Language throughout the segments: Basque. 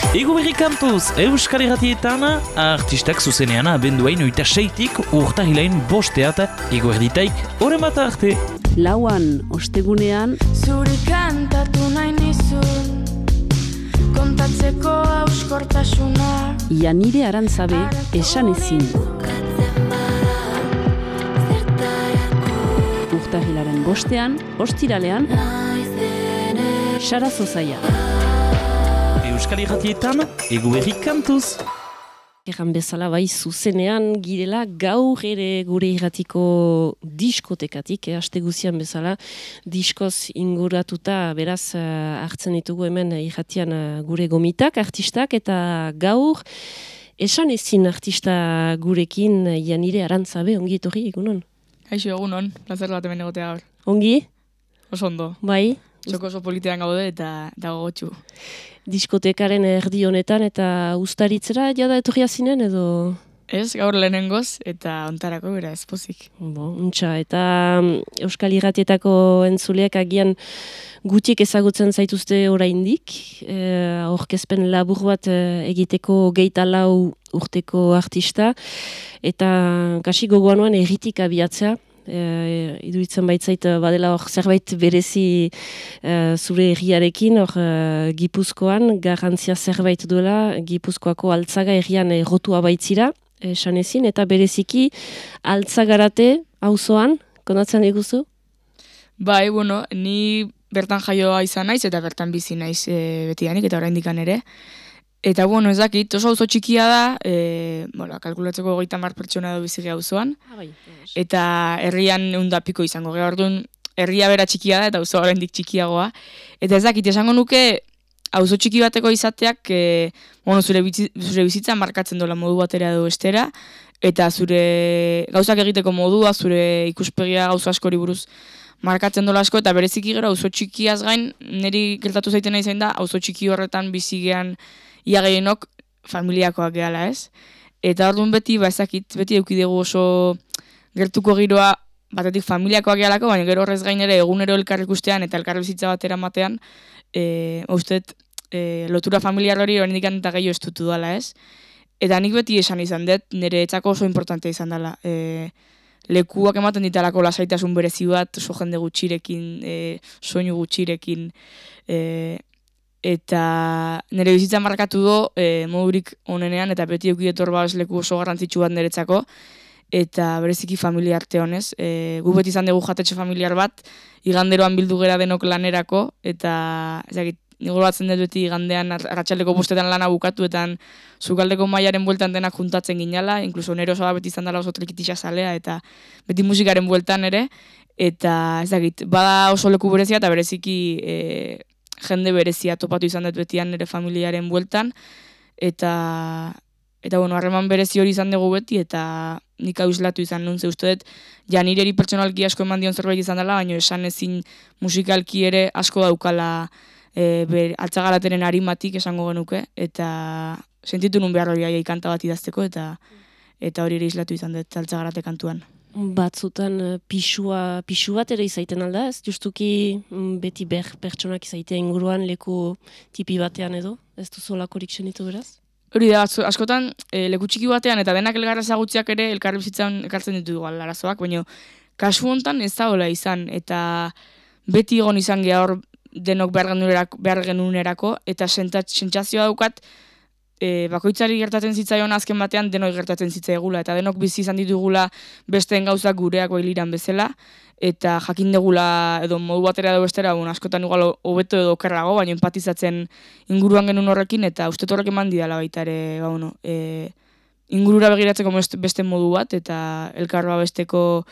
Ego berri kantuz, Euskal Irratietan, artistak zuzenean abenduain 26tik urtarrilain bosteat, ego erditaik, horren bat arte. Lauan, ostegunean, zuri kantatu nahi nizun, kontatzeko auskortasuna. Janire Arantzabe, esan ezin. Urtarrilaren bostean, ostiralean, Sara Zozaia. Euskal Irratietan, ego berri kantuz. Egan bezala bai zuzenean girela gaur ere gure irratiko diskotekatik, aste guzian bezala diskoz inguratuta beraz hartzen ditugu hemen irratian gure gomitak, artistak, eta gaur esan ezin artista gurekin Janire Arantzabe, ongi etorri egunon? Kaixo egunon, plazer bat hemen egotea gaur. Ongi? Oso ondo. Bai? Txoko oso politean gaude eta gogotsu. Diskotekaren erdi honetan eta ustaritzera jada etorria zinen edo? Ez, gaur lehenengoz eta ontarako bera ez pozik. Untxa, eta Euskal Irratietako entzuleak agian gutxik ezagutzen zaituzte oraindik. Aurkezpen labur bat egiteko 24 urteko artista. Eta kasi gogoan nuen erritik abiatzea. Iduritzen baitzait badela hor zerbait berezi zure herriarekin, hor Gipuzkoan garrantzia zerbait duela, Gipuzkoako Altzaga herrian rotua baitzira, esan ezin, eta bereziki Altzagarate auzoan, konatzen diguzu? Bai, bueno, ni bertan jaioa izan naiz eta bertan bizi naiz betidanik eta oraindikan ere. Eta, bueno, ez dakit, oso auzo txikia da, kalkulatzeko 30 pertsona edo bizi auzoan. Eta herrian 100 piko izango geha, orduan herria bera txikia da eta auzoa oraindik txikiagoa. Eta ez dakit, esango nuke auzo txiki bateko izateak zure bizitza markatzen dola modu batera edo bestera, eta zure gauzak egiteko modua, zure ikuspegia gauza askori buruz markatzen dola asko, eta bereziki gero auzo txikiaz gain, niri gertatu zaiten nahi zain da, auzo txiki horretan bizigean ia gehienok familiakoak gehala, ez? Eta orduan beti eukidegu oso gertuko giroa batetik familiakoak gehalako, baina gero horrez gain ere egunero elkar ikustean eta elkar bizitza batera matean, usteet lotura familiar hori oraindik eta gehiago estutu dela, ez? Eta nik beti esan izan dut, nire etzako oso importante izan dela. Lekuak ematen ditalako lasaitasun berezi bat, oso jende gutxirekin, soinu gutxirekin, eta nire bizitza markatu do modurik onenean, eta beti eukidetor leku oso garrantzitsu bat niretzako, eta bereziki familia arte honez. Gu beti izan dugu jatetxe familiar bat, iganderoan bildu gera denok lanerako, eta nigo batzen dut beti igandean arratsaldeko bostetan lana bukatuetan sukaldeko mailaren bueltan denak juntatzen ginala, inkluso nire osoa beti izan dela oso trikitisa zalea, eta beti musikaren bueltan ere, eta bada oso leku berezia, eta bereziki jende berezia topatu izan dut betian nire familiaren bueltan, eta harreman berezi hori izan dugu beti, eta nik hauslatu izan nun, ze uste dut, Janireri pertsonalki asko eman dion zerbait izan dela, baina esan ezin musikalki ere asko daukala Altzagarateren harimatik esango genuke, eta sentitu nun behar hori kanta bat idazteko, eta hori ere islatu izan dut Altzagarate kantuan. Batzutan pisu bat ere izaiten alda, ez? Justuki beti pertsonak izaitea inguruan leku tipi batean edo, ez duzu lakorik senitu beraz? Hori da, askotan leku txiki batean eta denak elgarra ezagutziak ere elkarri bizitzan ekartzen ditu igual arazoak, baina kasu hontan ez da hola izan, eta beti egon izan geha hor denok behar genunerako, eta sentsazioa daukat bakoitzari gertatzen zitzaion azken batean denok gertatzen zitzaigula, eta denok bizi izan ditugula besteen gauzak gureak bailiran bezala, eta jakin degula edo modu batera edo bestera, askotan igual hobeto edo okerrago, baina empatizatzen inguruan genuen horrekin, eta uste horrek eman didala baita ere, ingurura begiratzeko beste modu bat, eta elkarroa besteko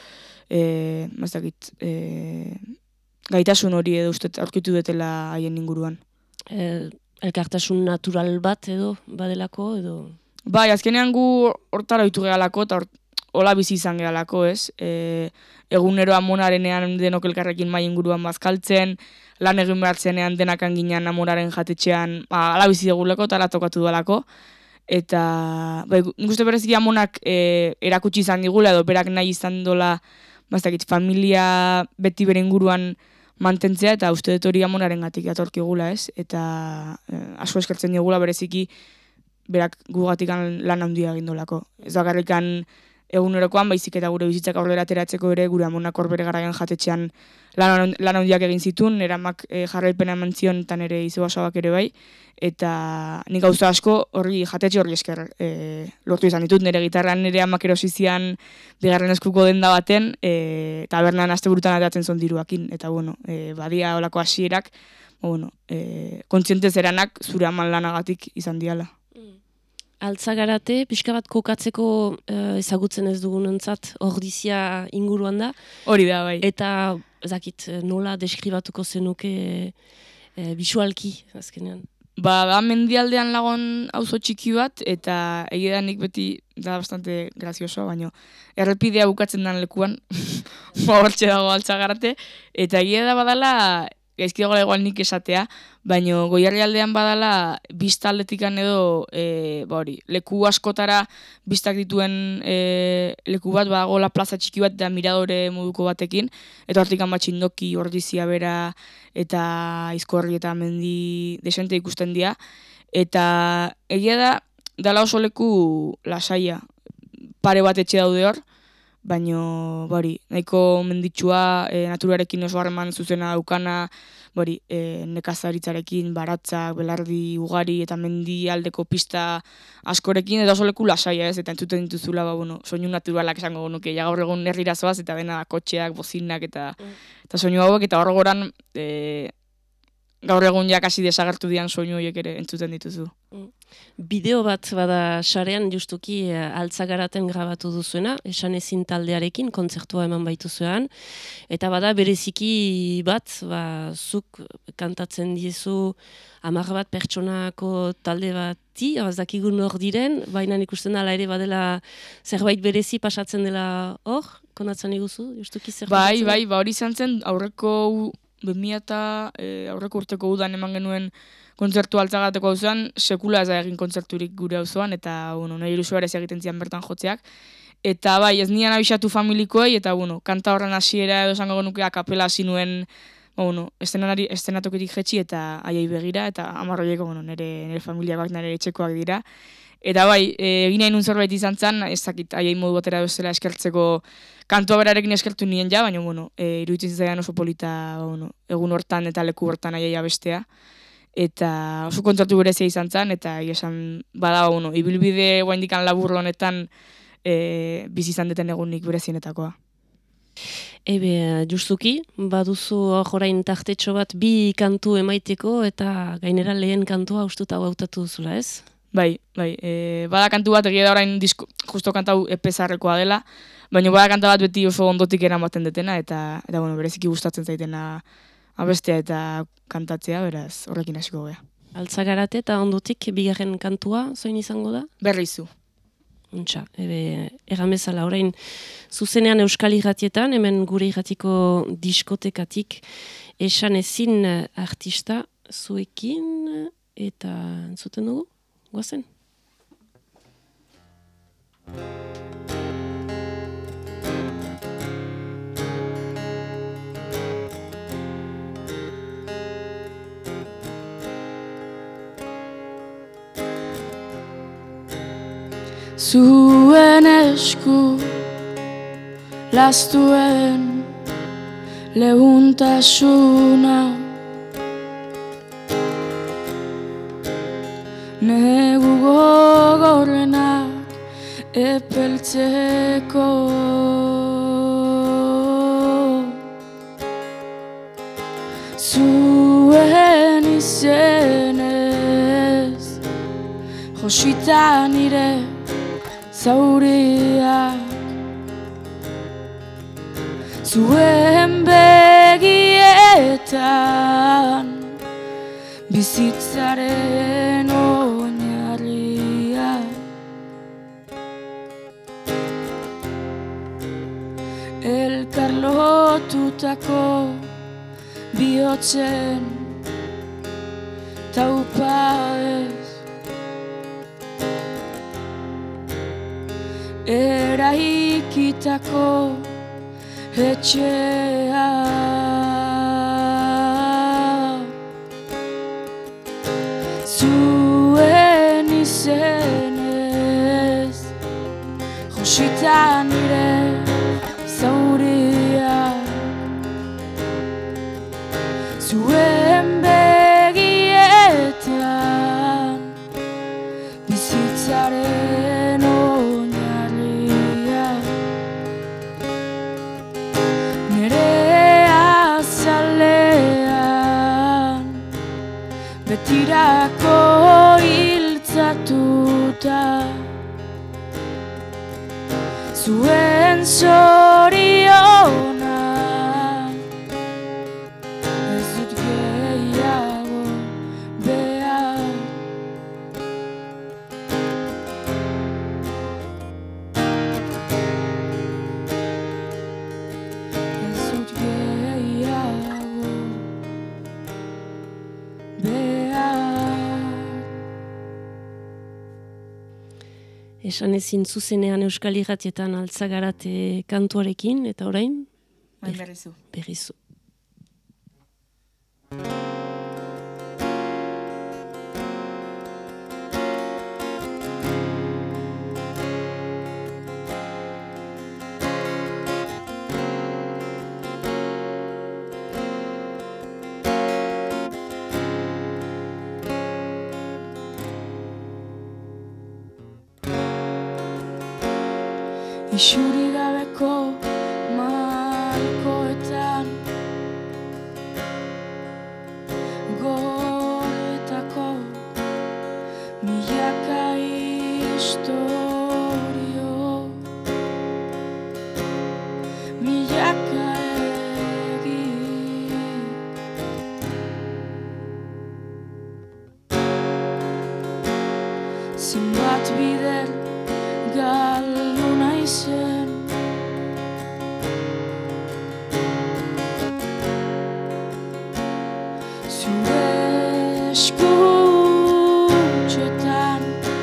gaitasun hori edo uste aurkitu dutela haien inguruan. Elkartasun natural bat edo badelako edo? Bai, azkenean gu hortara ohitu gehalako eta hola bizi izan gehalako, ez? Egunero amonarenean denok elkarrekin mai inguruan bazkaltzen, lan egin behartzenean denakan ginen amoraren jatetxean, hala bizi degulako eta hala tokatu dalako. Eta nik uste bereziki amonak erakutsi izan digula edo berak nahi izan dola familia beti bere inguruan mantentzea, eta uste dut hori amonarengatik datorkigula, ez? Eta asko eskertzen digula bereziki berak gugatik lan handia egindolako. Ez bakarrikan egunerokoan, baizik eta gure bizitzak aurrera ateratzeko ere, gure amonak hor bere garaian jatetxean lan handiak egin zituen, eramak jarraipena eman zion eta nire izebasabak ere bai, eta nik gauza asko jatetxe horri esker lortu izan ditut, nire gitarran nire amak erosizian bigarren eskuko denda baten, tabernan asteburutan ateratzen zon diruakin, eta badia olako hasierak, kontziente zeranak zure aman lanagatik izan diala. Altzagarate, pixka bat kokatzeko ezagutzen ez dugunentzat ordizia inguruan da. Hori da, bai. Eta, ezakit, nola deskribatuko zenuke bisualki, azkenean? Da mendialdean lagon auzo txiki bat, eta egidanik beti da bastante grazioso, baina errepidea bukatzen den lekuan, hortxe dago Altzagarate, eta egia da badala, gaizki dagoela igual nik esatea, baina Goierri aldean badala bista aldetikan edo leku askotara bistak dituen leku bat, badagoela plaza txiki bat da miradore moduko batekin, eta hortikan bat Txindoki, Ordizia bera, eta Izkorri eta mendi desente ikusten dira, eta egia da, dala oso leku lasaia, pare bat etxe daude hor, baina nahiko menditsua, naturarekin oso harreman zuzena daukana, nekazaritzarekin, baratzak, belardi ugari eta mendi aldeko pista askorekin, eta oso leku lasaia ez, eta entzuten dituzula, soinu naturalak esango nuke, ja gaur egun herrira zoaz, eta dena kotxeak, bozinak, eta soinu hauek, eta hor goran gaur egun jakasi desagertu dian soinu horiek ere entzuten dituzu. Bideo bat bada sarean justuki Altzagaraten grabatu duzuena, esan ezin taldearekin, kontzertua eman baituzuean, eta bada bereziki bat, zuk kantatzen diezu 10 bat pertsonako talde bati, ez dakigun hor diren, baina ikusten dela ere badela zerbait berezi pasatzen dela hor, konatzen iguzu, justuki zerbait? Bai, hori izan zen aurreko 2000 aurreko urteko udan eman genuen kontzertu Altzagateko auzoan, sekula ez da egin kontzerturik gure auzoan, eta nahi ilusua ere egiten zian bertan jotzeak. Eta bai, ez nian abisatu familikoei, eta kanta horren hasiera edo esango genuke akapela hasi nuen estenatokitik jetxi eta aiei begira, eta amarroieko nire familiakoak, nire etxekoak dira. Eta bai, egin nahi nun zerbait izan zen, ez dakit aiei modu batera bezala eskertzeko kantua berarekin eskertu nien ja, baina iruditzen zaidan oso polita egun hortan eta leku hortan aiei abestea. Eta oso kontzertu berezia izan zen, eta esan bada ibilbide guaindikan labur honetan bizi izan deten egunik berezienetakoa. Justuki, baduzu orain tartetxo bat bi kantu emaiteko, eta gainera lehen kantua ustuta hautatu duzula, ez? Bai, bada kantu bat egia da orain justo kantau epezarrekoa dela, baina bada kanta bat beti oso ondotik eramaten detena, eta bereziki gustatzen zaitena abestea eta kantatzea, beraz horrekin hasiko gea. Altzagarate eta ondotik bigarren kantua zoin izango da? Berrizu. Untxa, erramezala orain zuzenean Euskal Irratietan, hemen gure irratiko diskotekatik esan ezin artista zuekin, eta entzuten dugu? Guazen? Zuen esku lastuen lehuntasuna negu gogorrenak epeltzeko zuen izenez josita nire zauriak zuen begietan bizitzaren oinarria elkar lotutako bihotzen taupadez eraikitako etxea naizenez, josita nire zauriak. Zuen begietan bizitzaren oinarria, nire azalean betirako hiltzatuta. Zuen zoriona ez dut gehiago behar. Ez dut gehiago behar. Esan ezin zuzenean Euskal Irratietan altzagarate kantuarekin, eta orain? Berrizu. Berrizu. Isuri gabeko markoetan, goretako milaka istorio, milaka egi. Zenbat bider galdu naizen, zure eskutxetan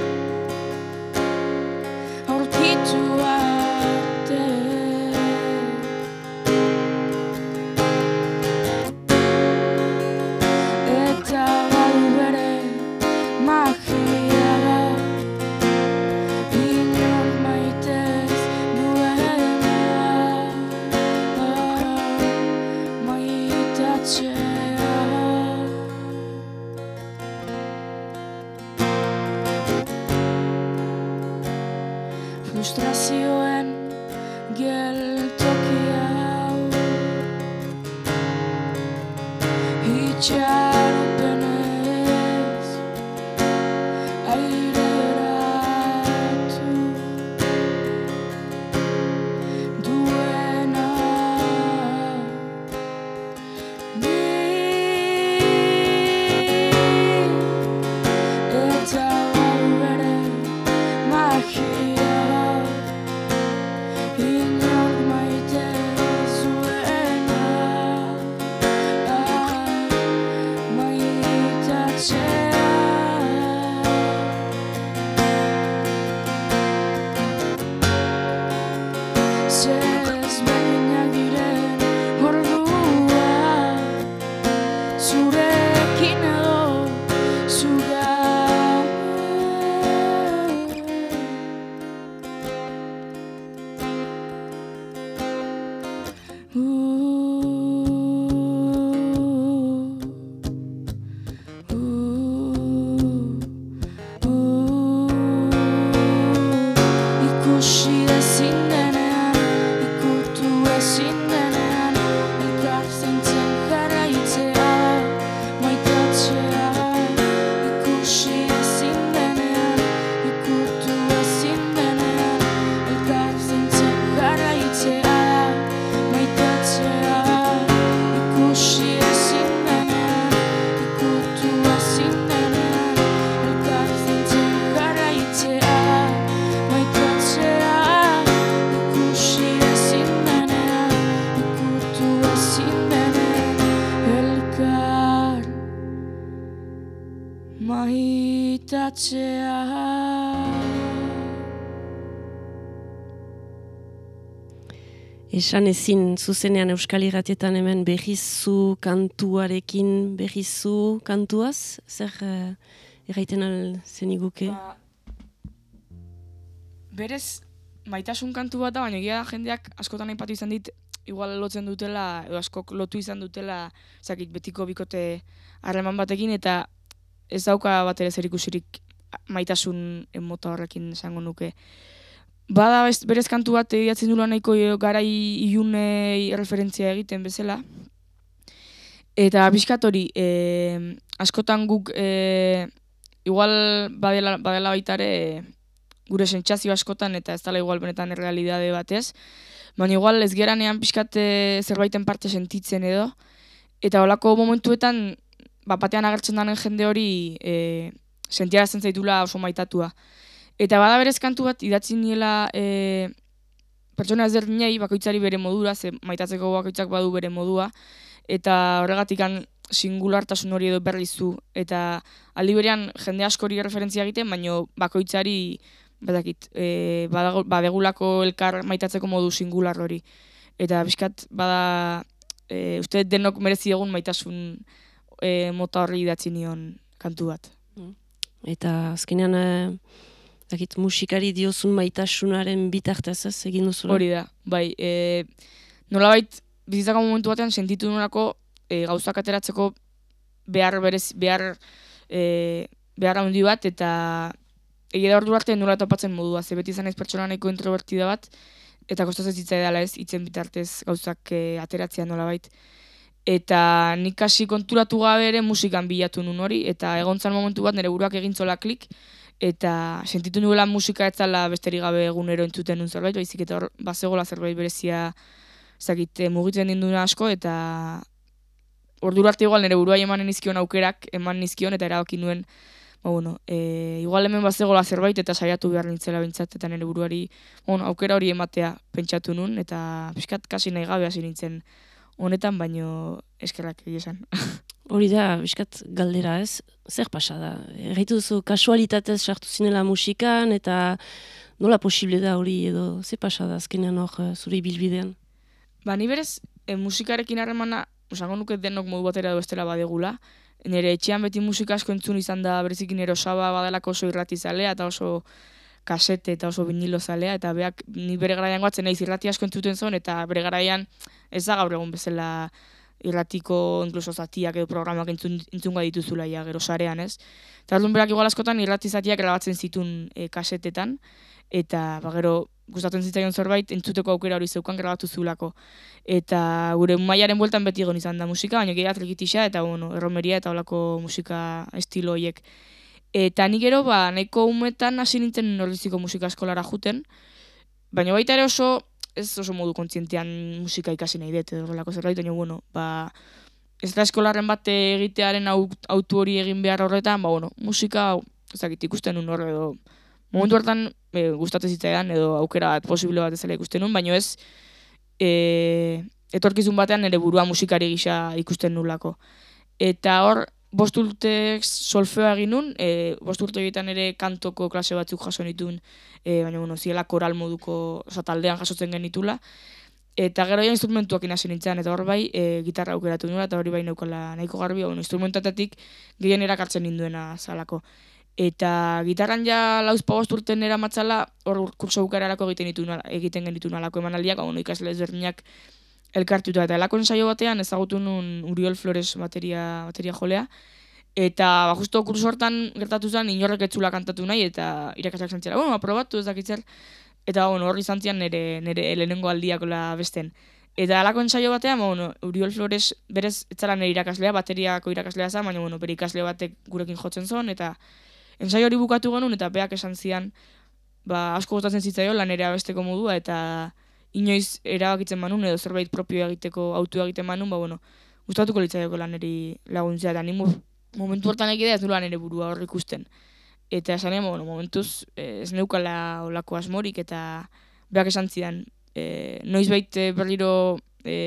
aurkitu arte. Eta badu bere magia, inor maitez duena, maitatzea. Frustrazioen geltoki hau, itxaropenez aireratu duena. Ni eta bere magia, inor maite zuena, maitatzea. Zezberdinak diren ordua, zurekin edo zugabe. Ikusi ezin denean, ikutu ezin denean, elkar zaintzen jarraitzea, maitatzea. Ikusi ezin denean, ikutu ezin denean, elkar zaintzen jarraitzea, maitatzea. Ikusi ezin denean, ikutu ezin denean, elkar zaintzen jarraitzea, maitatzea. Ikusi ezin denean, ikutu ezin denean, elkar maitatzea. Esan ezin zuzenean Euskal Irratietan hemen berrizu kantuarekin, berrizu kantuaz, zer erraiten zeniguke? Berez, maitasun kantu bat da, baina egia da jendeak askotan aipatu izan dit, igual lotzen dutela, edo askok lotu izan dutela, zakit, betiko bikote harreman batekin, eta ez dauka bat ere zer ikusirik maitasun mota horrekin esango nuke. Bada berez kantu bat idatzen dula nahiko garai ilunei referentzia egiten bezala. Eta pixkat hori, askotan guk, igual badela baitare, gure sentsazio askotan, eta ez dela igual benetan errealidade batez, baina igual ez geranean pixkat zerbaiten parte sentitzen edo, eta holako momentuetan, batean agertzen denen jende hori sentiarazten zaitula oso maitatua. Eta bada berez kantu bat idatzi niela pertsona ezberdinei bakoitzari bere modura, ze maitatzeko bakoitzak badu bere modua, eta horregatikan singulartasun hori edo berrizu, eta aldi berean jende askori referentzia egiten, baina bakoitzari badakit, badegulako elkar maitatzeko modu singular hori. Eta bizkat, bada, uste denok merezi egun maitasun mota horri idatzi nion kantu bat. Eta azkenean, musikari diozun maitasunaren bitartez ez egin duzula? Hori da, bai. Nolabait, bizitzako momentu batean sentitu nolako gauzak ateratzeko behar handi bat, eta egia da ordu arte nola topatzen modua, ze beti izan ez pertsona nahiko introvertida bat, eta kostatzen zitzaidala ez, hitzen bitartez gauzak ateratzea nolabait. Eta nik hasi konturatu gabe ere musikan bilatu nun hori, eta egontzan momentu bat nire buruak egintzola klik, eta sentitu nuela musika ez zala besterik gabe egunero entzuten nun zerbait, baizik eta hor bazegola zerbait berezia mugitzen dinduna asko, eta ordura arte igual nire buruai emanen nizkion aukerak, eman nizkion, eta erabaki nuen, igual hemen bazegola zerbait, eta saiatu behar nintzela bintzat, eta nire buruari aukera hori ematea pentsatu nun, eta pixkat kasi nahi gabe hasi nintzen honetan, baino eskerrak esan. Hori da, biskat galdera ez, zer pasa da? Erraitu duzu kasualitatez sartu zinela musikan, eta nola posible da hori edo, zer pasa da azkenean hor zure ibilbidean? Ni berez, musikarekin harremana, esango nuke denok modu batera edo bestela badegula. Nire etxean beti musika asko entzun izan da, berezikin nire osaba badalako oso irratizalea, eta oso kasete eta oso vinilo zalea, eta beak ni bere garaian goatzen naiz irrati asko entzuten zuen, eta bere garaian ez da gaur egun bezala irratiko inkluso zatiak edo programak entzunga dituzula ja, gero sarean, ez? Eta orduan berak igual askotan irrati zatiak grabatzen zituen kasetetan, eta gero gustatzen zitzaion zerbait entzuteko aukera hori zeukan grabatu zulako. Eta gure mailaren bueltan beti egon izan da musika, baina gehiagat trikitixa eta erromeria eta olako musika estilo horiek. Eta nik gero, nahiko umetan hasi nintzen nordiziko musika eskolara juten, baina baita ere ez oso modu kontzientean musika ikasi nahi dut, edo horrelako zerbait, baina ez da eskolarren bat egitearen autu hori egin behar horretan, musika, ezakit, ikusten nun horre edo, momentu hartan gustatzen zitzaidan edo aukera bat posible bat ezela ikusten nun, baina ez etorkizun batean nire burua musikari gisa ikusten nulako. Eta hor, 5 urte solfeoa egin nun, 5 urte egiten ere kantoko klase batzuk jaso nituen, baina ziela koral moduko taldean jasotzen genitula, eta gero ja instrumentuak hasi nintzen, eta hor bai gitarra aukeratu nula, eta hori bai neukala nahiko garbi, instrumentatatik gehien erakartzen ninduena zalako. Eta gitarran ja 4-5 urten eramatzala, hor kurso bukararako egiten genituen alako emanaldiak, ikasle ezberdinak elkartuta, eta elako ensaio batean ezagutu nun Uriol Flores bateria jolea, eta justo kurso hortan gertatu zen inorrek etzula kantatu nahi, eta irakasleak zantzera, aprobatu ez dakitzer, eta hor izan zian nire lehenengo aldiakola besten. Eta elako ensaio batean, Uriol Flores berez etzala nire irakaslea, bateriako irakaslea zen, baina bere ikasle batek gurekin jotzen zon, eta ensaio hori bukatu genuen, eta beak esan zian, asko gustatzen zitzaio lan ere abesteko modua, eta inoiz erabakitzen manun, edo zerbait propio egiteko, autu egiten manun, gustatuko litzaioko lan eri laguntzea, eta ni momentu hortan egidea ez duela nire burua hor ikusten. Eta esan momentuz ez neukala olako asmorik, eta beak esan zidan, noiz baita berriro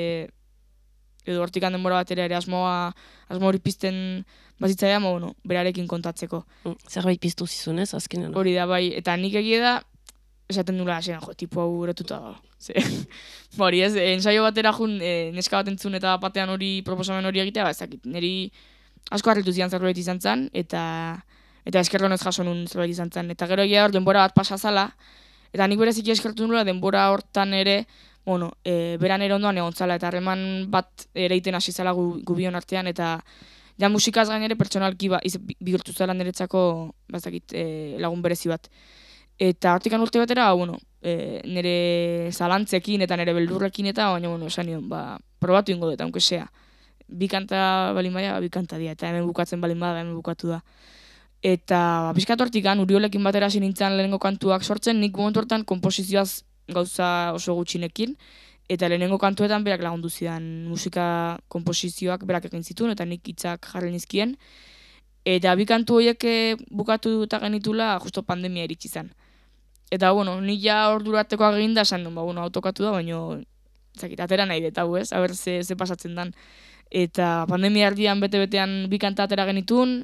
edo hortikan denbora batera ere asmori pizten bazitzaia, berarekin kontatzeko. Zerbait piztu zizun ez, azkenean? Hori da, bai, eta nik egia da, esaten dula, tipo hau erotuta da. Hori ez, ensaio batera jun, neska bat entzun eta batean hori proposamen hori egitea, ez dakit, niri asko harritu zian zerbait izan zen, eta eta eskerronez jaso nun zerbait izan zen. Eta gero hor denbora bat pasazala, eta nik bereziki eskertu nula denbora hortan ere, beran ere ondoan egon zala, eta harreman bat ereiten hasi zala gubion artean, eta ja musikaz gainere pertsonalki bihurtu zela niretzako lagun berezi bat. Eta hortikan urte batera, nire zalantzekin eta nire beldurrekin eta, baina, esan nion, probatu ingo dut, aunque sea. Bi kanta balin baina, bi kanta dira, eta hemen bukatzen balin bada, hemen bukatu da. Eta pixkat hortikan, Uriolekin batera hasi nintzen lehenengo kantuak sortzen, nik momentu hortan konposizioaz gauza oso gutxinekin, eta lehenengo kantuetan berak lagundu zidan musika konposizioak berak egin zituen, eta nik hitzak jarri nizkien. Eta bi kantu horiek bukatu eta genitula, justo pandemia iritsi zen. Eta, nik ja orduratekoak egin da, esan duen, autokatu da, baina, atera nahi dut, hau ez, haber ze pasatzen dan. Eta pandemia erdian bete-betean bi kanta atera genitun,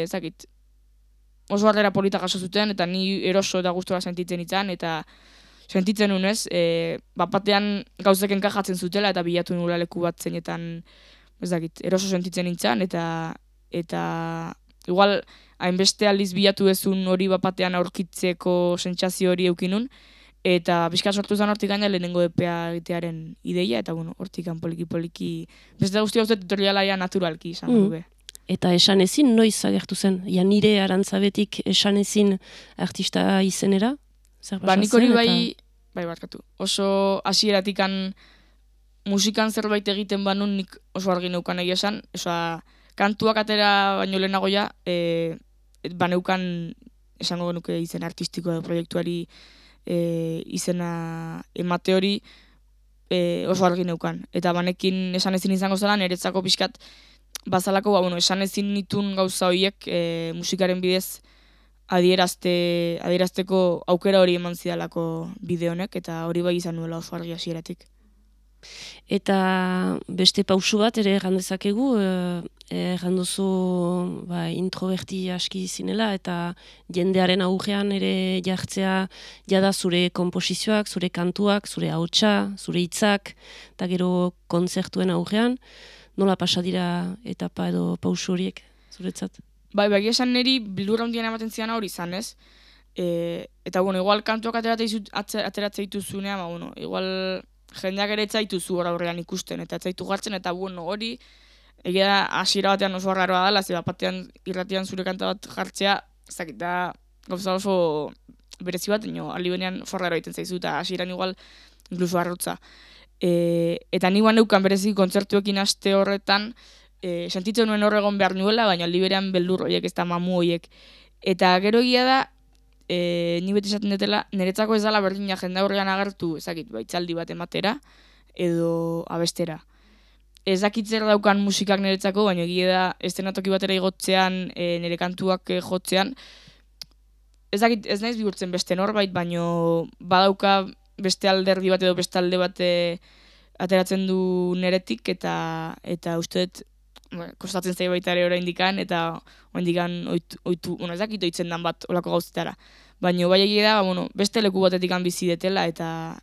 oso harrera polita jaso zuten, eta ni eroso eta gustora sentitzen itzan, eta sentitzen nunez, batean gauzek enkajatzen zutela, eta bilatu nula leku bat zeinetan, eroso sentitzen nintzen, eta igual, hainbeste aldiz bilatu ezun hori batean aurkitzeko sentsazio hori eukinun, eta pixka sortu zen hortik gaina lehenengo EPA egitearen ideia, eta hortikan poliki-poliki, beste guzti gauzet tutorialaia naturalki izan dugu. Eta esan ezin noiz agertu zen? Nire Arantzabetik esan ezin artista izenera? Nik hori bai barkatu. Oso hasieratikan musikan zerbait egiten banun nik oso argi neukan egia esan. Kantuak atera baino lehenagoia, baneukan esango genuke izen artistiko edo proiektuari izena emate hori oso argi neukan. Eta banekin esan ezin izango zela, niretzako pixkat bazalako, esan ezin nitun gauza horiek musikaren bidez adierazteko aukera hori eman zidalako bide honek, eta hori bai izan nuela oso argi hasieratik. Eta beste pausu bat ere errandezakegu, erranduzu introverti aski zinela, eta jendearen aurrean ere jartzea jada zure komposizioak, zure kantuak, zure ahotsa, zure hitzak, eta gero kontzertuen aurrean. Nola pasa dira etapa edo pausu horiek, zuretzat? Bai, esan niri bildurra hundien ematen zidan hori izan, ez? Eta, igual kantuak ateratzea dituzunean, igual jendeak ere etzaituzu horrean ikusten, eta etzaitu jartzen, eta hori egia da hasiera batean oso arraroa dela, ze batean irratian zure kanta bat jartzea, da gauza oso berezi bat, aldi benean oso arraroa egiten zaizu, eta hasieran igual inkluso arrotza. Eta ni neukan berezi kontzertuekin aste horretan, sentitzen nuen horregon behar nuela, baina aldi berean beldur horiek, ez da mamu horiek. Eta gero egia da, ni beti esaten dutela, niretzako ez dala berdina jende aurrean agertu, itzaldi bat ematera, edo abestera. Ez dakit zer daukan musikak niretzako, baina egia da, estenatoki batera igotzean, nire kantuak jotzean, ez dakit, ez naiz bihurtzen beste norbait, baina badauka beste alderdi bat edo beste alde bat ateratzen du niretik, eta uste dut, kostatzen zaio baita ere oraindikan, eta oraindikan oitu, ez dakit oitzen dan bat olako gauzetara. Baina bai egia da, beste leku batetik bizi detela, eta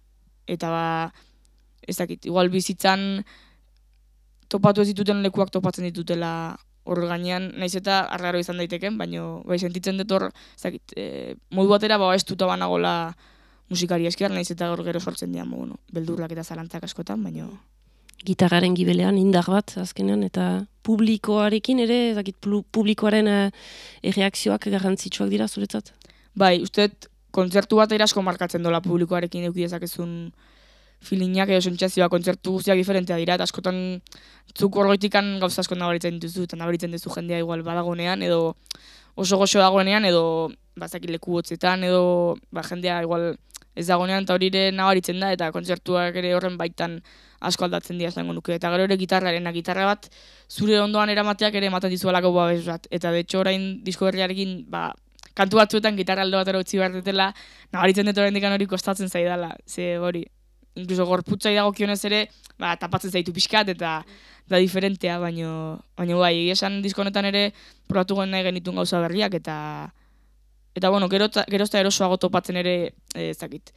ez dakit, igual bizitzan topatu ez dituten lekuak topatzen ditutela hor gainean, naiz eta arraro izan daiteken, baina bai sentitzen dut hor, ez dakit, modu batera estuta banagola musikari esker, naiz eta hor gero sortzen dian, beldurrak eta zalantzak askotan, baina... Gitarraren gibelean indar bat, azkenean, eta publikoarekin ere, publikoaren erreakzioak garrantzitsuak dira, zuretzat? Bai, uste, kontzertu bat erasko markatzen dola publikoarekin eduki dezakezun filinak edo sentsazioa, kontzertu guztiak diferentea dira, eta askotan zuk orgoitikan gauza asko nabaritzen dituzu, eta nabaritzen duzu jendea igual badagonean, edo oso goxo dagoenean, edo leku hotzetan, edo jendea igual ez dagoenean, eta hori ere nabaritzen da, eta kontzertuak ere horren baitan asko aldatzen dira esango nuke. Eta gero ere gitarra bat zure ondoan eramateak ere ematen dizuelako babes bat. Eta de hecho orain disko berriarekin kantu batzuetan gitarra alde batera utzi behar dutela, nabaritzen dut oraindikan hori kostatzen zaidala. Ze hori, inkluso gorputzai dagokionez ere, tapatzen zaitu pixkat eta da diferentea, baino bai, esan disko honetan ere probatu guen nahi genitun gauza berriak, eta gerozta erosoago topatzen ere, ezakit,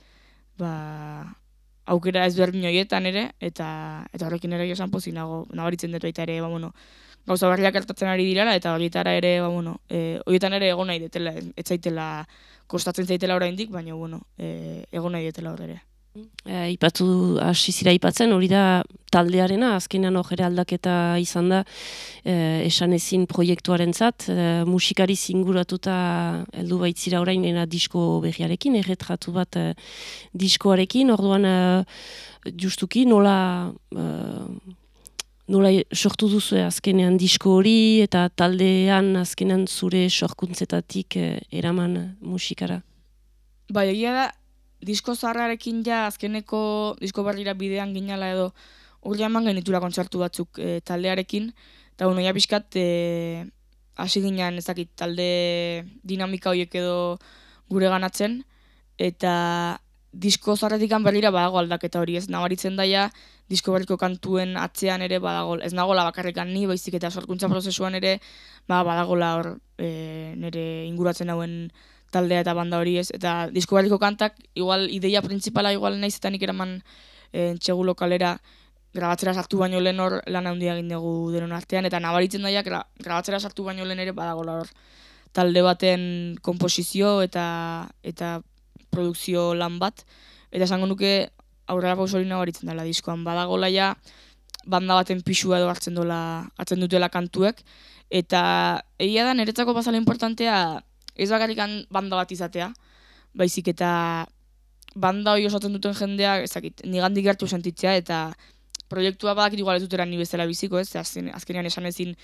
aukera ezberdin horietan ere, eta horrekin ere esan pozik nago, nabaritzen dut baita ere, gauza berriak gertatzen ari direla, eta horietara ere, horietan ere egon nahi detela, ez zaitela, kostatzen zaitela oraindik, baina, egon nahi detela hor ere. Ipatu hasi zira ipatzen, hori da taldearena, azkenean hor ere aldaketa izan da esan ezin proiektuarentzat, musikari zinguratuta heldu baitzira orainena disko berriarekin, erretratu bat diskoarekin, orduan justuki nola sortu duzu azkenean disko hori eta taldean azkenean zure sorkuntzetatik eraman musikara? Bai, egia da, disko zaharrarekin ja azkeneko disko berrira bidean ginala edo hori eman genitula kontzertu batzuk taldearekin, eta ja pixkat hasi ginen ezakit talde dinamika horiek edo gure ganatzen, eta disko zaharretik berrira badago aldaketa hori, ez nabaritzen daia disko berriko kantuen atzean ere badago, ez nagola bakarrikan ni, baizik eta sorkuntza prozesuan ere badagola hor nire inguratzen hauen taldea eta banda hori ez, eta disko berriko kantak, igual ideia principala igual naiz eta nik eraman txegu lokalera grabatzera sartu baino lehen hor lan handia egin dugu denon artean, eta nabaritzen daia grabatzera sartu baino lehen ere badagola hor talde baten komposizio eta produkzio lan bat, eta esango nuke aurrera pauso hori nabaritzen dela diskoan, badagola ja banda baten pixua edo hartzen dutela kantuek, eta egia da niretzako pasala importantea ez bakarrikan banda bat izatea, baizik eta banda hori osatzen duten jendea, ezakit, nigandik gertu sentitzea, eta proiektua badakit igual ez dutera ni bezala biziko, ez? Azkenean esan ezin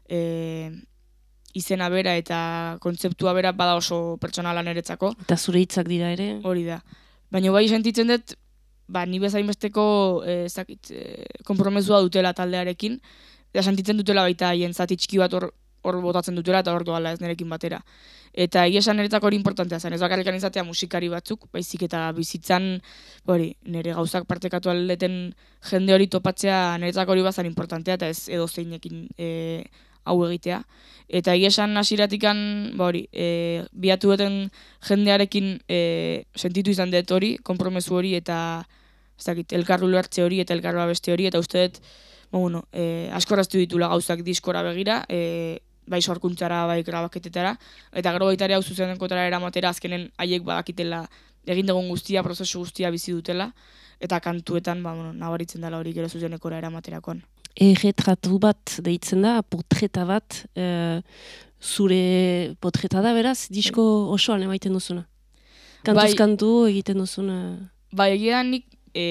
izena bera eta kontzeptua bera bada oso pertsonala niretzako. Eta zure hitzak dira ere? Hori da. Baina bai sentitzen dut, ni bezain besteko konpromesua dutela taldearekin, eta sentitzen dutela baita haien zati txiki bat hor botatzen dutela eta hor doala ez nerekin batera. Eta egia esan niretzako hori importantea zen, ez bakarrikan izatea musikari batzuk, baizik eta bizitzan nire gauzak partekatu aldeten jende hori topatzea niretzako hori bazan importantea, eta ez edo zeinekin hau egitea. Eta egia esan hasieratikan biatu duten jendearekin sentitu izan dut hori, konpromesu hori, eta elkarru lehartze hori eta elkarru abeste hori, eta uste dut asko erraztu ditula gauzak diskora begira, bai sorkuntzara, bai grabaketetara, eta gero baita ere hau zuzenenkotara eramatera azkenen haiek badakitela egin dugun guztia, prozesu guztia bizi dutela, eta kantuetan nabaritzen dela hori gero zuzenekora eramaterakoan. Erretratu bat deitzen da, portreta bat, zure portreta da beraz, disko osoan emaiten duzuna? Kantuz kantu egiten duzuna? Bai, egia nik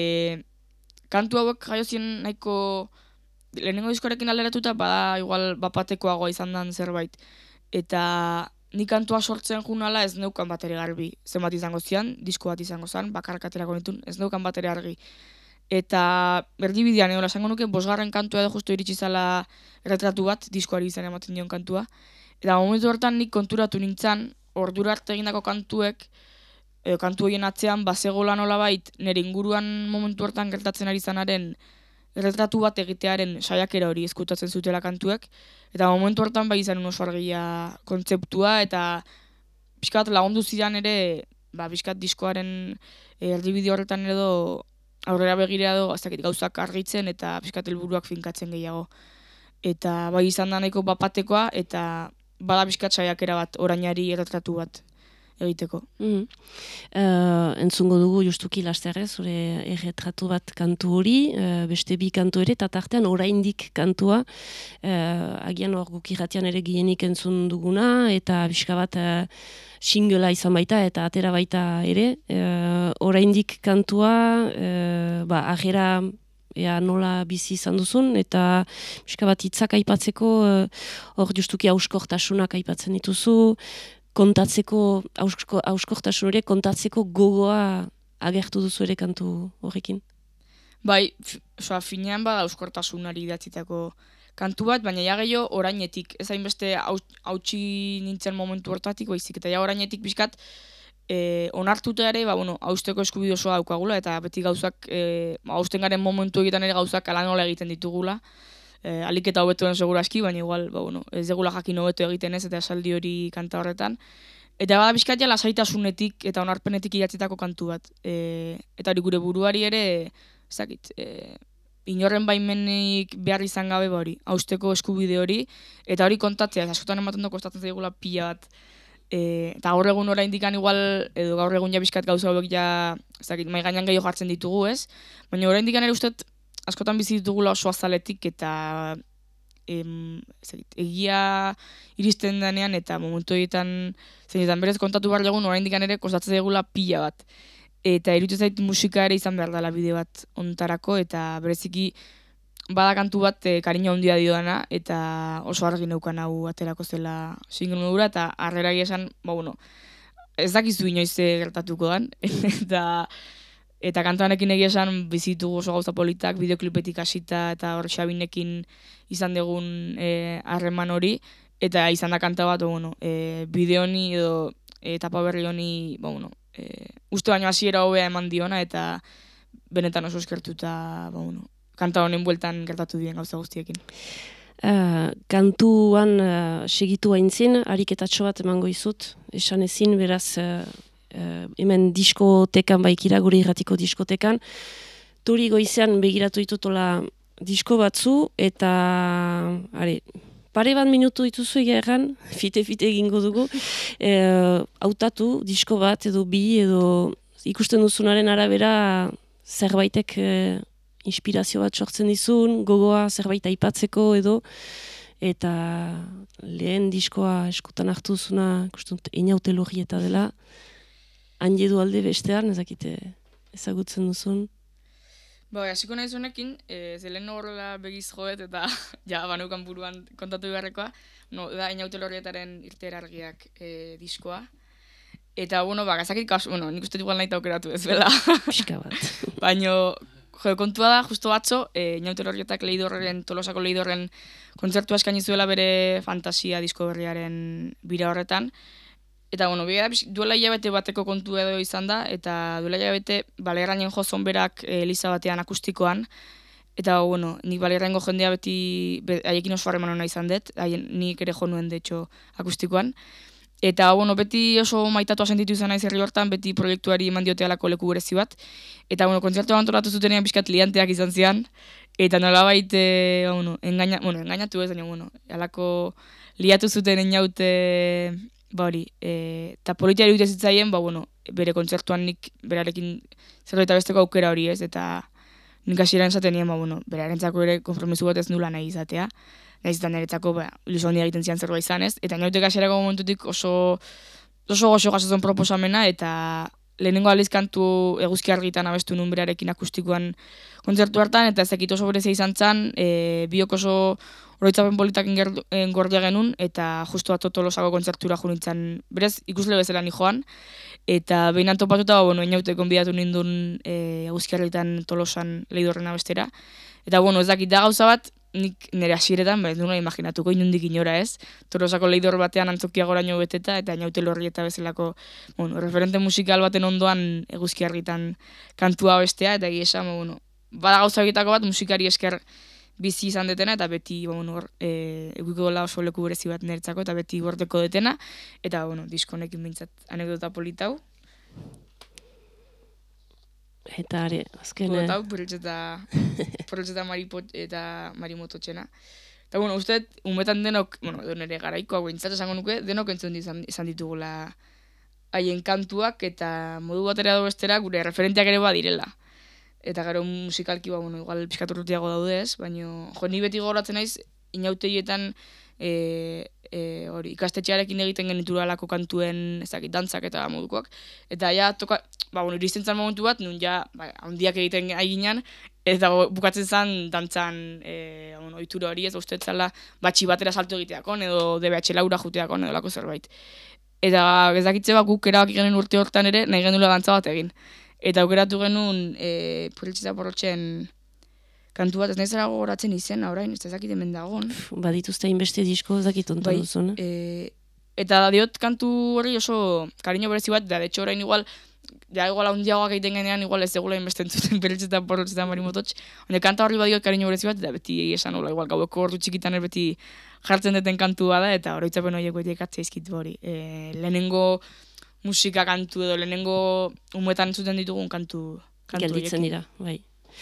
kantu hauek jaiozien nahiko lehenengo diskorekin alderatuta bada igual bapatekoagoa izan den zerbait. Eta nik kantua sortzen junala ez neukan bat ere garbi. Zenbat izango zian, disko bat izango zen, bakarkaterako nitun, ez neukan bat ere argi. Eta erdibidean egola esango nuke, 5. kantua edo justu iritsi zala erretratu bat, diskoari izan ematen dion kantua. Eta momentu hortan nik konturatu nintzen, ordura arte egindako kantuek, kantu horien atzean, bazegola nolabait, nire inguruan momentu hortan gertatzen ari zanaren erretratu bat egitearen saiakera hori eskutatzen zutela kantuek, eta momentu hortan bai izan oso argia kontzeptua, eta pixkat lagundu zidan ere, pixkat diskoaren erdibide horretan edo aurrera begira edo gauzak argitzen eta pixkat helburuak finkatzen gehiago. Eta bai izan da nahiko bapatekoa, eta bada pixkat saiakera bat, orainari erretratu bat egiteko. Entzungo dugu justuki lasterrez, zure erretratu bat kantu hori, beste 2 kantu ere, eta tartean oraindik kantua, agian hor guk irratian ere gienik entzun duguna, eta pixka bat singela izan baita, eta atera baita ere, oraindik kantua, agera nola bizi izan duzun, eta pixka bat hitzak aipatzeko, hor justuki hauskortasunak aipatzen dituzu, kontatzeko, hauskortasun horiek kontatzeko gogoa agertu duzu ere kantu horrekin? Bai, finean bada hauskortasunari idatzitako kantu bat, baina ja gehiago orainetik, ez hainbeste hautsi nintzen momentu hortatik, baizik, eta ja orainetik pixkat onartuta ere, hausteko eskubide osoa daukagula, eta beti gauzak, hausten garen momentu egiten ere gauzak ala nola egiten ditugula, alik eta hobetuen segura aski, baina igual, ez degula jakin hobeto egiten ez, eta esaldi hori kanta horretan. Eta bada pixkat ja lasaitasunetik eta onarpenetik idatzitako kantu bat. Eta hori gure buruari ere, ezakit, inorren baimenik behar izan gabe hori, hausteko eskubide hori, eta hori kontatzea, askotan ematen da kostatzen zaigula pila bat, eta gaur egun oraindikan igual, edo gaur egun ja bizkat gauza hauek ja, ez dakit, mai gainean gehiago jartzen ditugu, ez? Baina oraindikan ere ustet, askotan bizi ditugula oso azaletik, eta egia iristen denean, eta momentu egiten, zeinetan berez kontatu behar dugun, oraindikan ere kostatzen zaigula pila bat. Eta iruditzen zait musika ere izan behar dela bide bat ontarako, eta bereziki bada kantu bat kariño handia diodana, eta oso argi neukan hau aterako zela single modura, eta harrera esan, ez dakizu inoiz gertatuko dan, eta kantuanekin egia esan bizitugu oso gauza politak, bideoklipetik hasita, eta hor Xabinekin izan dugun harreman hori, eta izan da kanta bat, bideo honi edo etapa berri honi, uste baino hasiera hobea eman diona, eta benetan oso eskertuta, kanta honen bueltan gertatu dien gauza guztiekin. Kantuan segitu haintzin, ariketatxo bat emango izut, esan ezin, beraz, hemen diskotekan baikira, gure irratiko diskotekan, turi goizean begiratu ditutola disko batzu, eta, pare bat minutu dituzu egeran, fite-fite egingo dugu, hautatu disko bat edo bi edo ikusten duzunaren arabera zerbaitek inspirazio bat sortzen dizun, gogoa zerbait aipatzeko edo, eta lehen diskoa eskutan hartu duzuna, Einaute Lorrieta dela, Anjedu alde bestean, ezakite ezagutzen duzun. Hasiko nahi zuenekin, zelen horrela begiz joet, eta banukan buruan kontatu beharrekoa, da Einaute Lorrietaren Irteera argiak diskoa. Eta, gazakit kasu, nik uste igual nahi aukeratu ez bela. Pixka bat. Baina, kontua da, justo batzo, Einaute Lorrietak Tolosako Leidorren kontzertua eskaini zuela bere fantasia disko berriaren bira horretan. Eta, duela hilabete bateko kontu edo izan da, eta duela hilabete Balerrainen jo zonberak Eliza batean akustikoan. Eta, nik Balerraingo jendea beti haiekin oso harreman hona izan dut, nik ere jo nuen, de hecho, akustikoan. Eta, beti oso maitatua sentitu izan naiz herri hortan, beti proiektuari eman diotealako leku berezi bat. Eta, kontzertua antolatu zutenean pixkat lianteak izan zian, eta nolabait, engainatu ez, baina, alako liatu zuten Einaute... eta politia iruditzen zitzaien, bere kontzertuan nik berarekin zerbait besteko aukera hori ez, eta nik hasieran esaten nien, berarentzako ere konpromisu bat ez nula nahi izatea, nahi izan niretzako ilusio handia egiten zian zerbait izan ez, eta Einautek hasierako momentutik oso goxo jasotzen proposamena, eta lehenengo aldiz kantu eguzki argitan abestu nun berarekin akustikoan kontzertu hartan, eta ezakit oso berezia izan zan, biok oso oroitzapen politakin gordia genuen, eta justu bat Tolosako kontzertura junintzen berez ikusle bezala ni joan, eta behinan topatuta, Einaute konbidatu nindun eguzki argitan Tolosan Leidorren abestera, eta ez dakit da gauza bat, nik nire hasieretan, ez duna imaginatuko inundik inora ez, Tolosako Leidor batean antzokia goraino beteta, eta Einaute Lorrieta bezalako, referente musikal baten ondoan eguzki argitan kantua bestea, eta esan, bada gauza egitako bat musikari esker bizi izan detena, eta beti, egiko gola oso leku berezi bat niretzako, eta beti gorteko detena, eta, diskonekin bintzat anekdota politau. Eta, azken... Politau, Purreltzeta eta Marimototxena. Eta, uste, umetan denok, edo nire garaikoa guintzat esango nuke, denok entzun izan ditugula haien kantuak, eta modu batera edo bestera gure referenteak ere badirela. Eta gero musikalki, igual pixkat urrutiago daude ez, baina ni beti gogoratzen naiz, Inauteietan ikastetxearekin egiten genituralako kantuen dantzak eta modukoak. Eta iristen zan momentu bat, nun handiak egiten aginan, eta bukatzen zan dantzan ohitura hori ez, uste zala batxi batera salto egiteakon, edo DBH laura juteakon, edo lako zerbait. Eta ez dakitze guk erabaki genuen urte hortan ere, nahi genula dantza bat egin. Eta aukeratu genuen Purreltzeta Porrotxen kantu bat, ez nahi zara gogoratzen izena orain, ez dakit hemen dagoen. Badituzte hainbeste disko ez dakit onta duzun. Eta diot kantu hori oso kariño berezi bat, da de hecho orain igual handiagoak egiten genean, igual ez egula inbeste entzuten Purreltzeta Porrotxeta Marimototx. Hone kanta horri badiot kariño berezi bat, da beti esan hola, igual gaueko ordu txikitan beti jartzen duten kantua da, eta oroitzapen horiek beti ekatzea izkitu hori. Lehenengo musika kantu edo lehenengo umuetan entzuten ditugun kantu gelditzen dira, bai.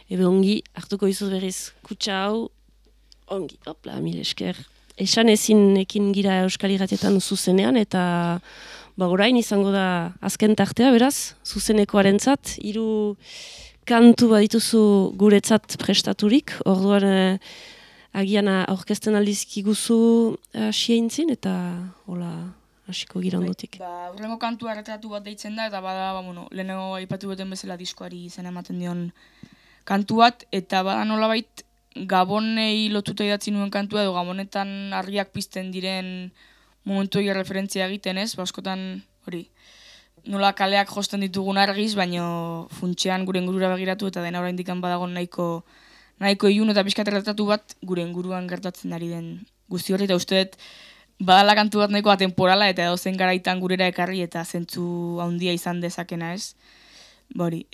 Ebe ongi, hartuko izuz berriz kutsa hau, ongi, hopla, mil esker. Esan ezinekin gira Euskal Irratietan zuzenean, eta orain izango da azken tartea, beraz, zuzenekoarentzat, 3 kantu badituzu guretzat prestaturik, orduan agian aurkezten aldizkiguzu asieintzin, eta hola hasiko gira ondotik. Urrengo kantua retratu bat deitzen da, eta bada, lehenengo aipatu beten bezala diskoari izena ematen dion kantu bat, eta bada nolabait Gabonei lotuta idatzi nuen kantua, edo Gabonetan argiak pizten diren momentuei referentzia egiten ez, askotan hori, nola kaleak josten ditugun argiz, baino funtsean gure ingurura begiratu eta dena oraindik badago nahiko ilun eta pixkat erretatu bat gure inguruan gertatzen ari den guzti hori, eta uste dut badala kantu bat nahiko atemporala eta edozen garaitan gurera ekarri eta zentzu handia izan dezakena ez. Hori,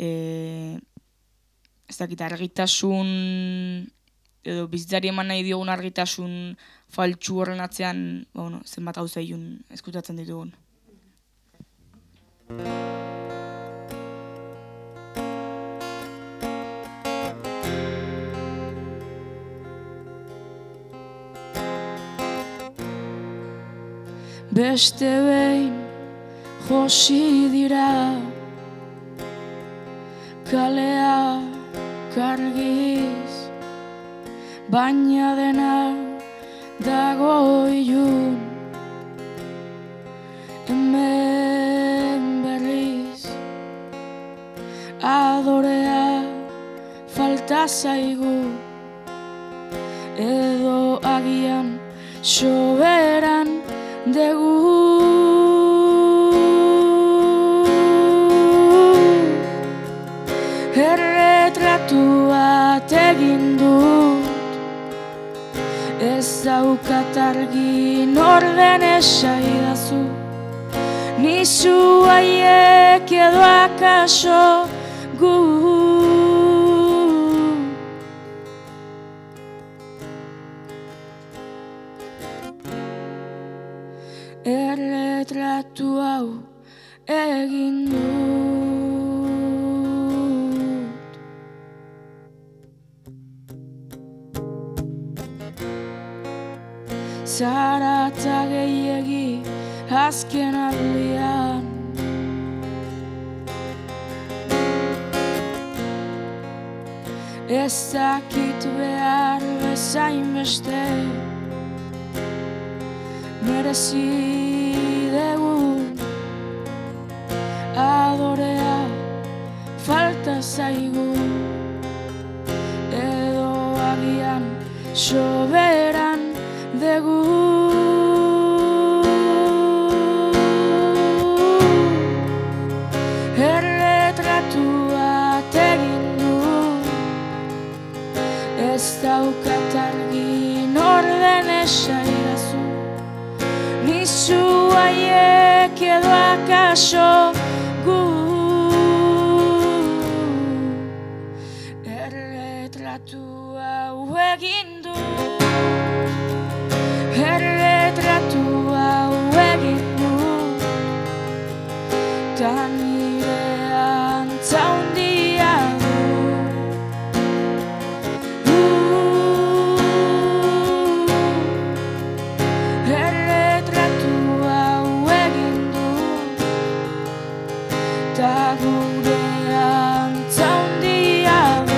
ez dakit argitasun edo bizitzari eman nahi diogun argitasun faltsu horren atzean, zenbat gauza ilun eskutatzen ditugun. Beste behin josi dira kalea kargiz, baina dena dago ilun. Hemen berriz adorea falta zaigu, edo agian soberan dugu. Erretratu bat egin dut, ez daukat argi norden esaidazu, nizu haiek edo akaso gu. Erretratu hau egin dut. Zarata gehiegi azken aldian, ez dakit behar bezain beste merezi dugu, adorea falta zaigu, edo agian soberan dugu. Erretratu bat egin du, ez daukat argi norden esaidazu, nizu haiek edo akaso gu. Erretratu hau egin du, erretratu hau egin du, ta nire antza handia du. Erretratu hau egin du, ta gure antza handia du.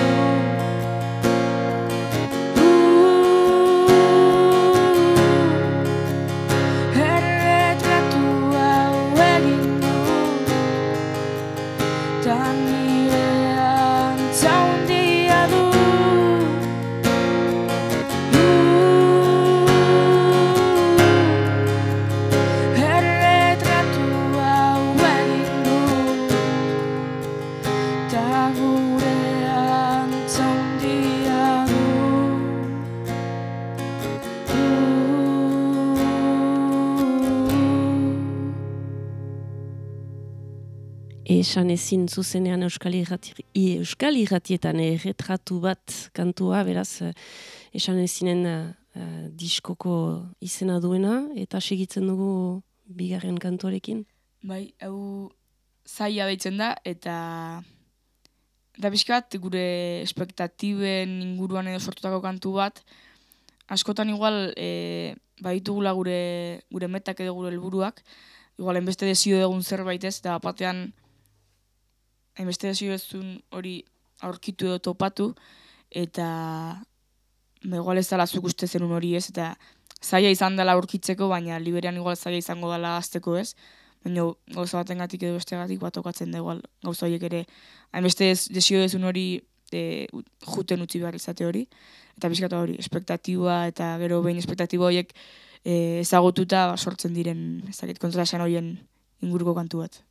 Esan ezin zuzenean Euskal Irratietan erretratu bat kantua, beraz esan ezinen diskoko izena duena, eta segitzen dugu bigarren kantuarekin. Bai, hau zaila deitzen da, eta Eta pixkat, gure espektatiben inguruan edo sortutako kantu bat, askotan igual baditugula gure metak edo gure helburuak, igual enbeste desio egun zerbait ez, eta batean enbeste desio ezun hori aurkitu edo topatu, eta igual ez dala zuk uste zenun hori ez, eta zaila izan dela aurkitzeko, baina liberean igual zaila izango dela azteko ez, baina gauza batengatik edo bestegatik bat tokatzen da igual gauza horiek ere hainbeste desio ezun hori juten utzi behar izate hori, eta bizkata hori, espektatiba eta gero behin espektatiba horiek ezagututa sortzen diren kontraesan horien inguruko kantu bat.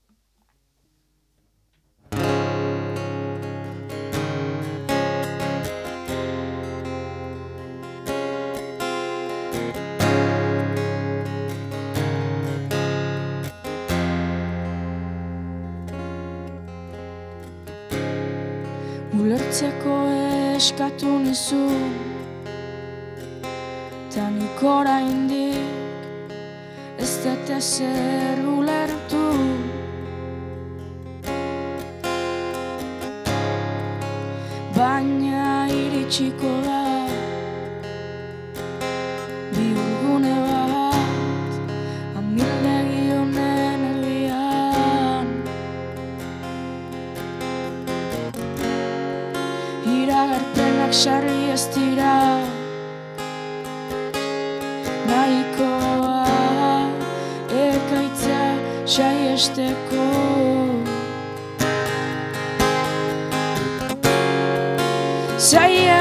Ulertzeko eskatu nizun, eta nik oraindik ez dut ezer ulertu. Baina iritsiko da bihurgune bat amildegi honen erdian. Iragarpenak sarri ez dira nahikoa ekaitza saiesteko. Zaila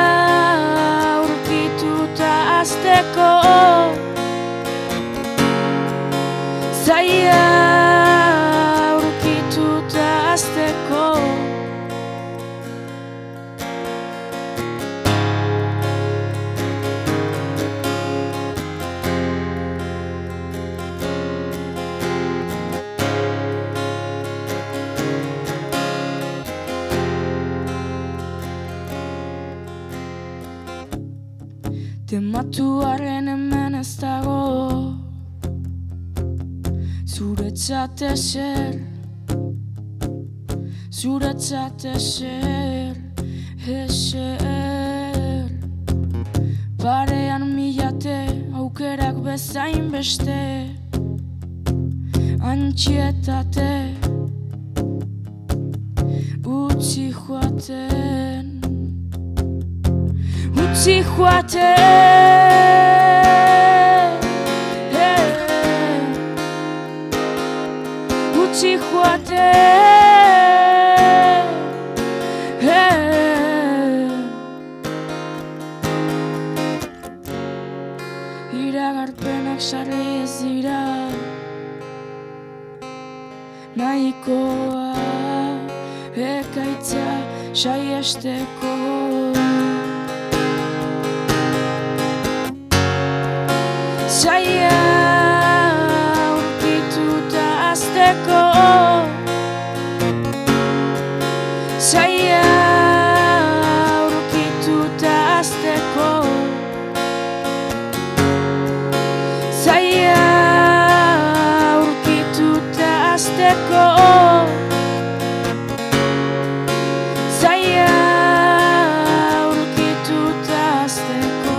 aurkituta azteko, zaila aurkituta azteko. Tematuaren hemen ez dago, zuretzat ezer, zuretzat ezer, ezer. Parean milate aukerak bezain beste, antxietate utzi joaten. Utzi joate, utzi joate, iragarpenak sarri ez dira nahikoa ekaitza saiesteko. Zaila aurkituta azteko, zaila aurkituta azteko, zaila aurkituta azteko, zaila aurkituta azteko.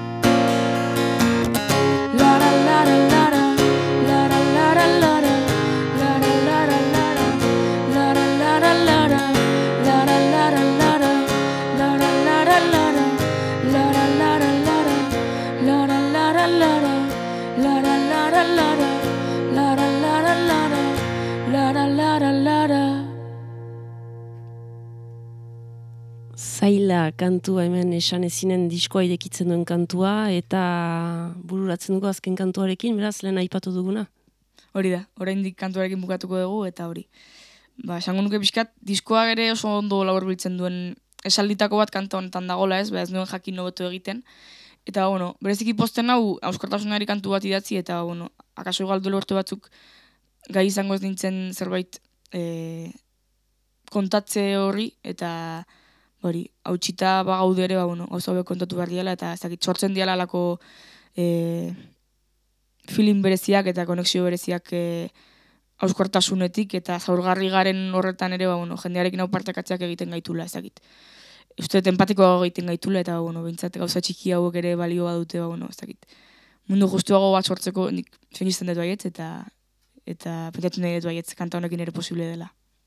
Zaila kantua hemen esan ezinen diskoa irekitzen duen kantua eta bururatzen dugu azken kantuarekin, beraz lehen aipatu duguna. Hori da, oraindik kantuarekin bukatuko dugu eta hori. Esango nuke pixkat, diskoa ere oso ondo laburbiltzen duen esalditako bat kanta honetan dagola ez, ez nuen jakin hobeto egiten. Eta, bereziki posten hau euskartasunari kantu bat idatzi eta, akaso igual duela urte batzuk gai izango ez nintzen zerbait kontatze horri eta hori, hautsita bagaude ere, oso hobe kontatu behar diala eta ez dakit, sortzen diala alako feeling bereziak eta konexio bereziak hauskortasunetik eta zaurgarri garen horretan ere, jendearekin hau partekatzeak egiten gaitula, ezagit. Uste empatikoago egiten gaitula eta, behintzat gauza txiki hauek ere balio badute, ezagit. Mundu justuago bat sortzeko nik sinisten dut baietz eta pentsatu nahi dut baietz kanta honekin ere posible dela.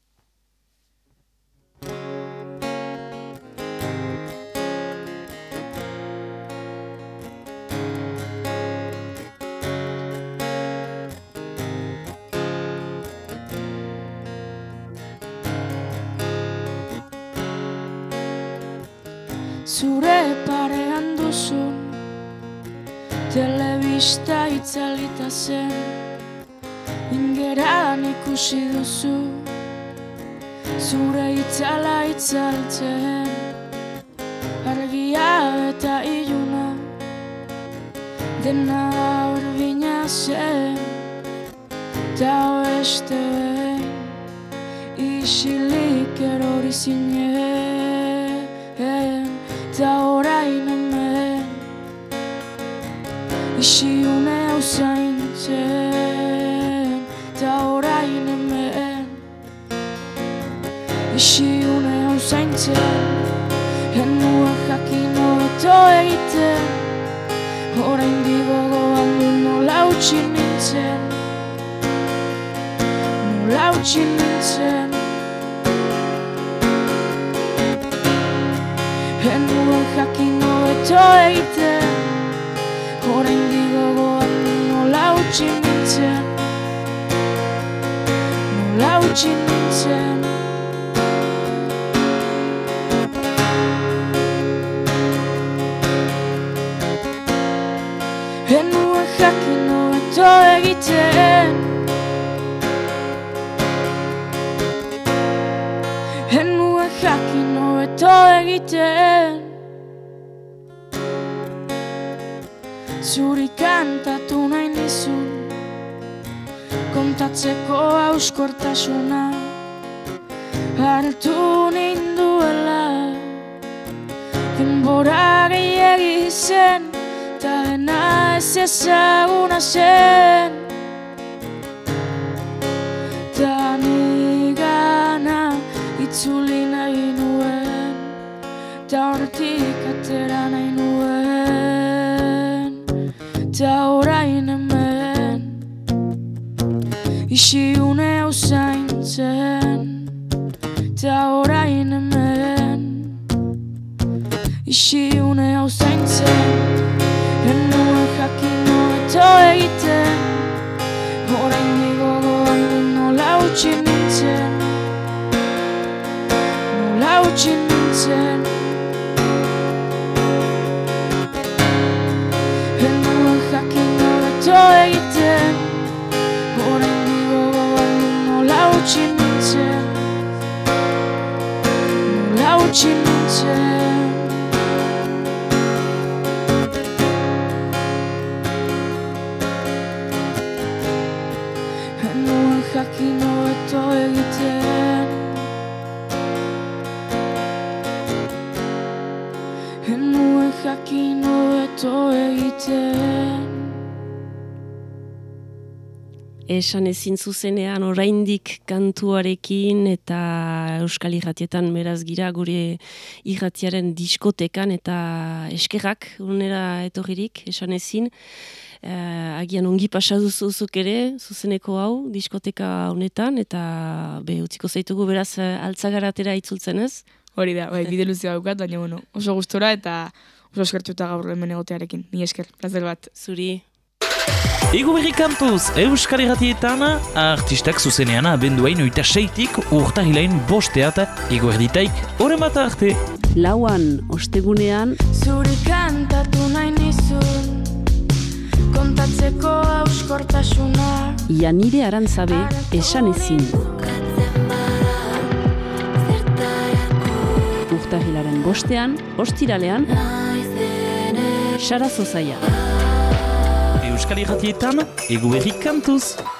Zure parean duzun telebista itzalita zen, ingeran ikusi duzu zure itzala itzaltzen, argia eta iluna dena urbina zen, ta oeste isilik erori zinen, ta orain hemen isiune hau zaintzen, ta orain hemen isiune hau zaintzen, enua jakin hobeto egiten, orain digogoan du nola utzi nintzen, nola utzi nintzen. Enua jakin hobeto egiten, orain digogoan du nola utzi nintzen, nola utzi nintzen. Enua jakin hobeto egiten, enua jakin hobeto egiten, zuri kantatu nahi nizun, kontatzeko hauskortasuna hartu ninduela, denbora gehiegi zen, ta dena ez ezaguna zen, ta nigana itzuli nahi nuen, ta hortik atera nahi nuen, ta orain hemen isiune hau zaintzen, ta orain hemen isiune hau zaintzen, enuen jakin hobeto egiten, orain digogoan du nola utzi nintzen, nola utzi nintzen. Enuen jakin hobeto egiten, orain digogoan du nola utzi nintzen, nola utzi nintzen. Enuen jakin hobeto egiten, enuen jakin hobeto egiten. Esan ezin zuzenean oraindik kantuarekin eta Euskal Irratietan beraz gira gure irratiaren diskotekan eta eskerrak unera etorririk esan ezin. Agian ongi pasa duzuzuk ere zuzeneko hau diskoteka honetan eta utziko zaitugu beraz Altzagaratera itzultzen ez? Hori da, bide luzea daukat, baina oso gustora eta oso eskertuta gaur hemen egotearekin. Ni esker, plazer bat. Zuri. Ego berri kantuz, Euskal Irratietan, artistak zuzenean abenduain 26tik urtahilain 5 ego erditaik, horren bat arte. Lauan ostegunean, Zuri kantatu nahi nizun, kontatzeko hauskortasuna, ia nire arantzabe esan ezin. Urtahilaren 5, ostiralean, Sara Zozaia. Euskal Irratietan, ego berri kantuz.